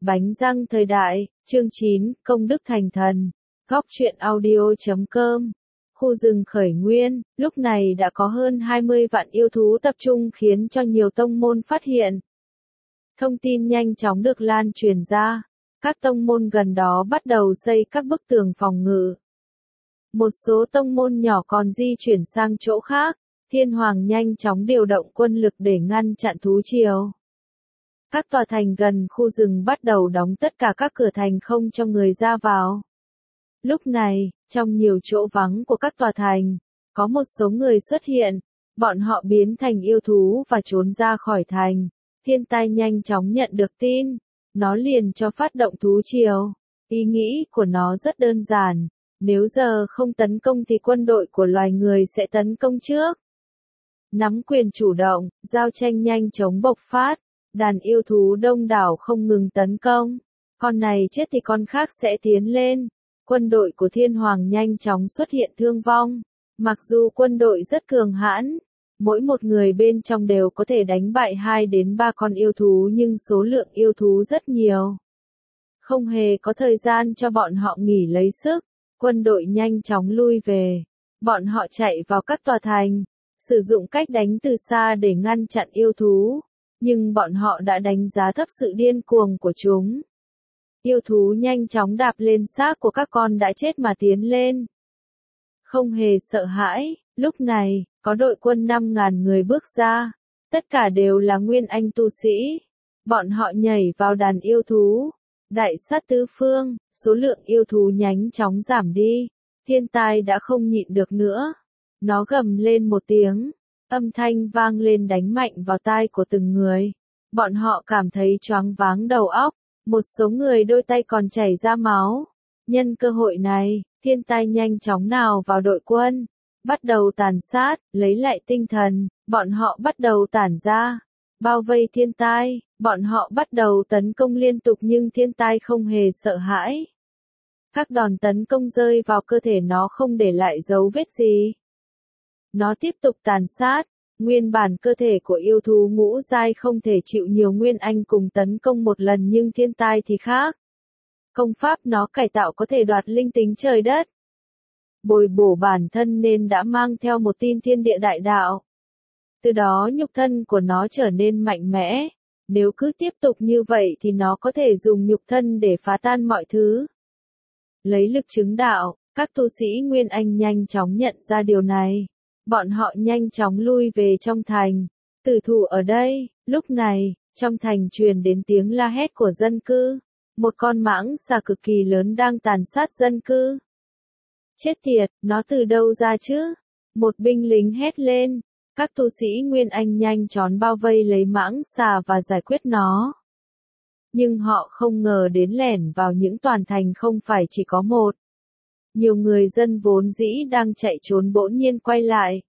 Bánh răng thời đại, chương 9, công đức thành thần. Góc truyện audio.com. Khu rừng khởi nguyên, lúc này đã có hơn 20 vạn yêu thú tập trung khiến cho nhiều tông môn phát hiện. Thông tin nhanh chóng được lan truyền ra. Các tông môn gần đó bắt đầu xây các bức tường phòng ngự. Một số tông môn nhỏ còn di chuyển sang chỗ khác. Thiên Hoàng nhanh chóng điều động quân lực để ngăn chặn thú triều. Các tòa thành gần khu rừng bắt đầu đóng tất cả các cửa thành không cho người ra vào. Lúc này, trong nhiều chỗ vắng của các tòa thành, có một số người xuất hiện, bọn họ biến thành yêu thú và trốn ra khỏi thành. Thiên Tai nhanh chóng nhận được tin, nó liền cho phát động thú triều. Ý nghĩ của nó rất đơn giản, nếu giờ không tấn công thì quân đội của loài người sẽ tấn công trước. Nắm quyền chủ động, giao tranh nhanh chóng bộc phát, đàn yêu thú đông đảo không ngừng tấn công. Con này chết thì con khác sẽ tiến lên. Quân đội của Thiên Hoàng nhanh chóng xuất hiện thương vong. Mặc dù quân đội rất cường hãn, mỗi một người bên trong đều có thể đánh bại 2 đến 3 con yêu thú nhưng số lượng yêu thú rất nhiều. Không hề có thời gian cho bọn họ nghỉ lấy sức, quân đội nhanh chóng lui về. Bọn họ chạy vào các tòa thành, sử dụng cách đánh từ xa để ngăn chặn yêu thú, nhưng bọn họ đã đánh giá thấp sự điên cuồng của chúng. Yêu thú nhanh chóng đạp lên xác của các con đã chết mà tiến lên. Không hề sợ hãi, lúc này, có đội quân 5.000 người bước ra, tất cả đều là nguyên anh tu sĩ. Bọn họ nhảy vào đàn yêu thú, đại sát tứ phương, số lượng yêu thú nhanh chóng giảm đi. Thiên Tai đã không nhịn được nữa. Nó gầm lên một tiếng, âm thanh vang lên đánh mạnh vào tai của từng người. Bọn họ cảm thấy choáng váng đầu óc, một số người đôi tay còn chảy ra máu. Nhân cơ hội này, Thiên Tai nhanh chóng nào vào đội quân, bắt đầu tàn sát, lấy lại tinh thần, bọn họ bắt đầu tản ra, bao vây Thiên Tai, bọn họ bắt đầu tấn công liên tục nhưng Thiên Tai không hề sợ hãi. Các đòn tấn công rơi vào cơ thể nó không để lại dấu vết gì. Nó tiếp tục tàn sát, nguyên bản cơ thể của yêu thú ngũ giai không thể chịu nhiều nguyên anh cùng tấn công một lần nhưng Thiên Tai thì khác. Công pháp nó cải tạo có thể đoạt linh tính trời đất. Bồi bổ bản thân nên đã mang theo một tin thiên địa đại đạo. Từ đó nhục thân của nó trở nên mạnh mẽ. Nếu cứ tiếp tục như vậy thì nó có thể dùng nhục thân để phá tan mọi thứ. Lấy lực chứng đạo, các tu sĩ Nguyên Anh nhanh chóng nhận ra điều này. Bọn họ nhanh chóng lui về trong thành. Tử thủ ở đây, lúc này, trong thành truyền đến tiếng la hét của dân cư. Một con mãng xà cực kỳ lớn đang tàn sát dân cư. Chết tiệt, nó từ đâu ra chứ? Một binh lính hét lên. Các tu sĩ Nguyên Anh nhanh chóng bao vây lấy mãng xà và giải quyết nó. Nhưng họ không ngờ đến lẻn vào những toàn thành không phải chỉ có một. Nhiều người dân vốn dĩ đang chạy trốn bỗng nhiên quay lại.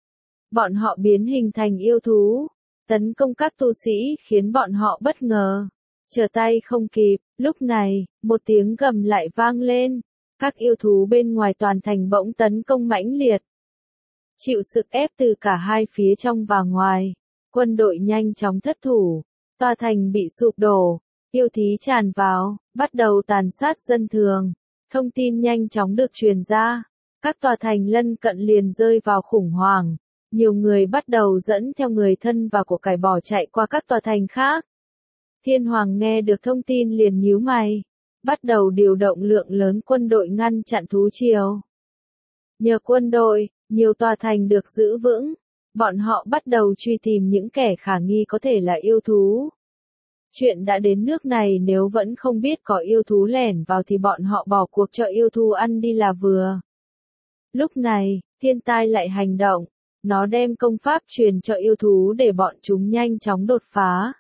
Bọn họ biến hình thành yêu thú, tấn công các tu sĩ khiến bọn họ bất ngờ. Trở tay không kịp, lúc này, một tiếng gầm lại vang lên. Các yêu thú bên ngoài toàn thành bỗng tấn công mãnh liệt. Chịu sức ép từ cả hai phía trong và ngoài, quân đội nhanh chóng thất thủ, tòa thành bị sụp đổ, yêu thú tràn vào, bắt đầu tàn sát dân thường. Thông tin nhanh chóng được truyền ra, các tòa thành lân cận liền rơi vào khủng hoảng, nhiều người bắt đầu dẫn theo người thân và của cải bỏ chạy qua các tòa thành khác. Thiên Hoàng nghe được thông tin liền nhíu mày, bắt đầu điều động lượng lớn quân đội ngăn chặn thú triều. Nhờ quân đội, nhiều tòa thành được giữ vững, bọn họ bắt đầu truy tìm những kẻ khả nghi có thể là yêu thú. Chuyện đã đến nước này nếu vẫn không biết có yêu thú lẻn vào thì bọn họ bỏ cuộc cho yêu thú ăn đi là vừa. Lúc này, Thiên Tai lại hành động, nó đem công pháp truyền cho yêu thú để bọn chúng nhanh chóng đột phá.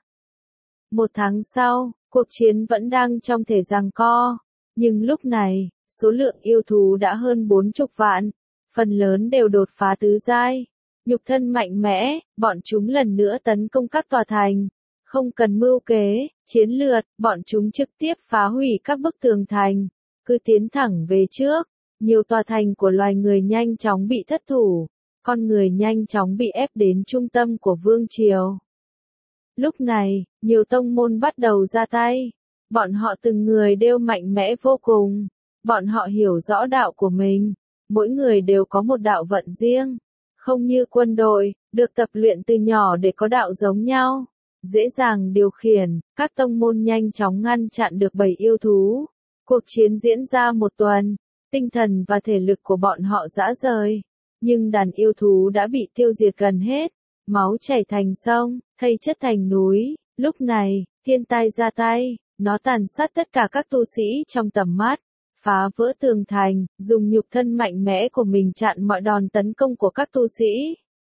1 tháng sau, cuộc chiến vẫn đang trong thể giằng co, nhưng lúc này, số lượng yêu thú đã hơn 40 vạn, phần lớn đều đột phá tứ giai. Nhục thân mạnh mẽ, bọn chúng lần nữa tấn công các tòa thành. Không cần mưu kế, chiến lược, bọn chúng trực tiếp phá hủy các bức tường thành, cứ tiến thẳng về trước. Nhiều tòa thành của loài người nhanh chóng bị thất thủ, con người nhanh chóng bị ép đến trung tâm của vương triều. Lúc này, nhiều tông môn bắt đầu ra tay. Bọn họ từng người đều mạnh mẽ vô cùng. Bọn họ hiểu rõ đạo của mình. Mỗi người đều có một đạo vận riêng. Không như quân đội, được tập luyện từ nhỏ để có đạo giống nhau. Dễ dàng điều khiển, các tông môn nhanh chóng ngăn chặn được bầy yêu thú. Cuộc chiến diễn ra một tuần. Tinh thần và thể lực của bọn họ rã rời. Nhưng đàn yêu thú đã bị tiêu diệt gần hết. Máu chảy thành sông, thây chất thành núi. Lúc này, thiên tai ra tay. Nó tàn sát tất cả các tu sĩ trong tầm mắt, phá vỡ tường thành, dùng nhục thân mạnh mẽ của mình chặn mọi đòn tấn công của các tu sĩ.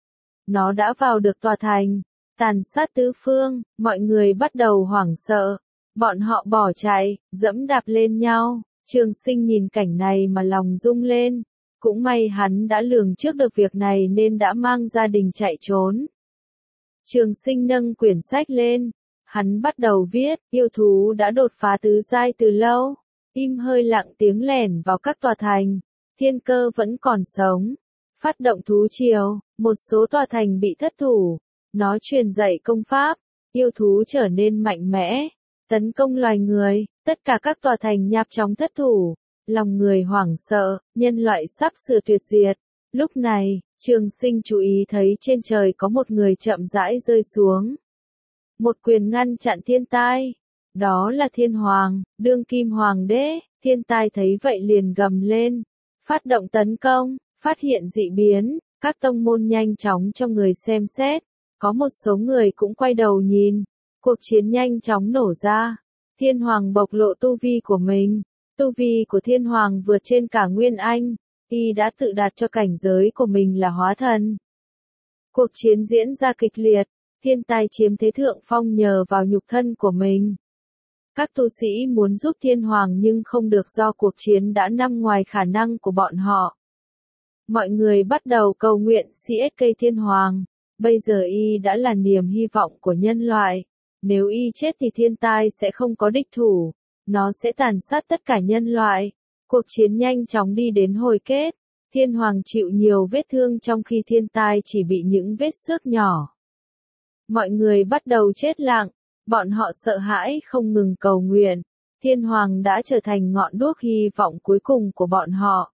Nó đã vào được tòa thành, tàn sát tứ phương, mọi người bắt đầu hoảng sợ. Bọn họ bỏ chạy, dẫm đạp lên nhau. Trường Sinh nhìn cảnh này mà lòng rung lên. Cũng may hắn đã lường trước được việc này nên đã mang gia đình chạy trốn. Trường Sinh nâng quyển sách lên. Hắn bắt đầu viết, yêu thú đã đột phá tứ giai từ lâu. Im hơi lặng tiếng lẻn vào các tòa thành. Thiên Cơ vẫn còn sống. Phát động thú triều, một số tòa thành bị thất thủ. Nó truyền dạy công pháp. Yêu thú trở nên mạnh mẽ. Tấn công loài người, tất cả các tòa thành nhạp chóng thất thủ. Lòng người hoảng sợ, nhân loại sắp sửa tuyệt diệt. Lúc này, Trường Sinh chú ý thấy trên trời có một người chậm rãi rơi xuống. Một quyền ngăn chặn thiên tai. Đó là Thiên Hoàng, đương kim hoàng đế. Thiên tai thấy vậy liền gầm lên. Phát động tấn công, phát hiện dị biến. Các tông môn nhanh chóng cho người xem xét. Có một số người cũng quay đầu nhìn. Cuộc chiến nhanh chóng nổ ra. Thiên Hoàng bộc lộ tu vi của mình. Tu vi của Thiên Hoàng vượt trên cả Nguyên Anh. Y đã tự đạt cho cảnh giới của mình là hóa thần. Cuộc chiến diễn ra kịch liệt. Thiên tai chiếm thế thượng phong nhờ vào nhục thân của mình. Các tu sĩ muốn giúp Thiên Hoàng nhưng không được do cuộc chiến đã nằm ngoài khả năng của bọn họ. Mọi người bắt đầu cầu nguyện CSK Thiên Hoàng. Bây giờ Y đã là niềm hy vọng của nhân loại. Nếu Y chết thì thiên tai sẽ không có địch thủ. Nó sẽ tàn sát tất cả nhân loại. Cuộc chiến nhanh chóng đi đến hồi kết. Thiên Hoàng chịu nhiều vết thương trong khi thiên tai chỉ bị những vết xước nhỏ. Mọi người bắt đầu chết lặng. Bọn họ sợ hãi không ngừng cầu nguyện. Thiên Hoàng đã trở thành ngọn đuốc hy vọng cuối cùng của bọn họ.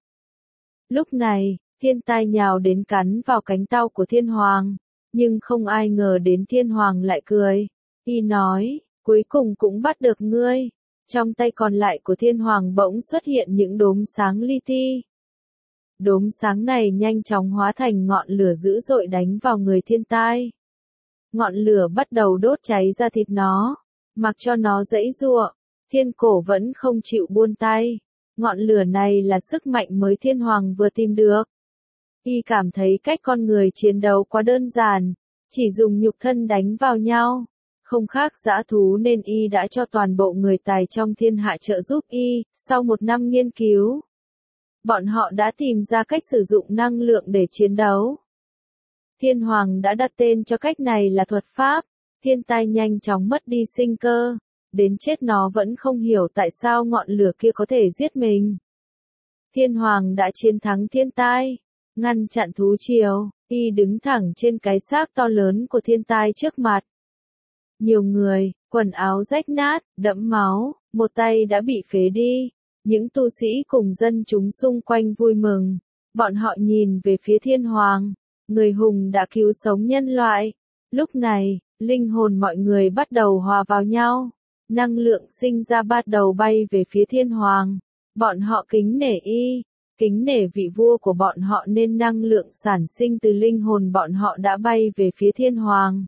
Lúc này, thiên tai nhào đến cắn vào cánh tao của Thiên Hoàng. Nhưng không ai ngờ đến Thiên Hoàng lại cười. Y nói, cuối cùng cũng bắt được ngươi. Trong tay còn lại của Thiên Hoàng bỗng xuất hiện những đốm sáng li ti. Đốm sáng này nhanh chóng hóa thành ngọn lửa dữ dội đánh vào người thiên tai. Ngọn lửa bắt đầu đốt cháy ra thịt nó. Mặc cho nó giãy giụa, Thiên Cổ vẫn không chịu buông tay. Ngọn lửa này là sức mạnh mới Thiên Hoàng vừa tìm được. Y cảm thấy cách con người chiến đấu quá đơn giản, chỉ dùng nhục thân đánh vào nhau. Không khác dã thú nên Y đã cho toàn bộ người tài trong thiên hạ trợ giúp Y. Sau một năm nghiên cứu, bọn họ đã tìm ra cách sử dụng năng lượng để chiến đấu. Thiên Hoàng đã đặt tên cho cách này là thuật pháp. Thiên tai nhanh chóng mất đi sinh cơ. Đến chết nó vẫn không hiểu tại sao ngọn lửa kia có thể giết mình. Thiên Hoàng đã chiến thắng thiên tai. Ngăn chặn thú triều. Y đứng thẳng trên cái xác to lớn của thiên tai trước mặt. Nhiều người, quần áo rách nát, đẫm máu, một tay đã bị phế đi. Những tu sĩ cùng dân chúng xung quanh vui mừng. Bọn họ nhìn về phía Thiên Hoàng. Người hùng đã cứu sống nhân loại. Lúc này, linh hồn mọi người bắt đầu hòa vào nhau. Năng lượng sinh ra bắt đầu bay về phía Thiên Hoàng. Bọn họ kính nể Y, kính nể vị vua của bọn họ nên năng lượng sản sinh từ linh hồn bọn họ đã bay về phía Thiên Hoàng.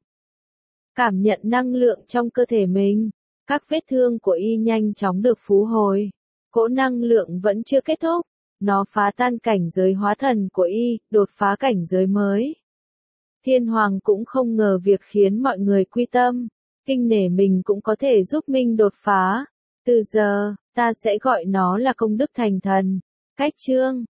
Cảm nhận năng lượng trong cơ thể mình. Các vết thương của Y nhanh chóng được phú hồi. Cỗ năng lượng vẫn chưa kết thúc. Nó phá tan cảnh giới hóa thần của Y, đột phá cảnh giới mới. Thiên Hoàng cũng không ngờ việc khiến mọi người quy tâm, kinh nể mình cũng có thể giúp mình đột phá. Từ giờ, ta sẽ gọi nó là công đức thành thần. Cách chương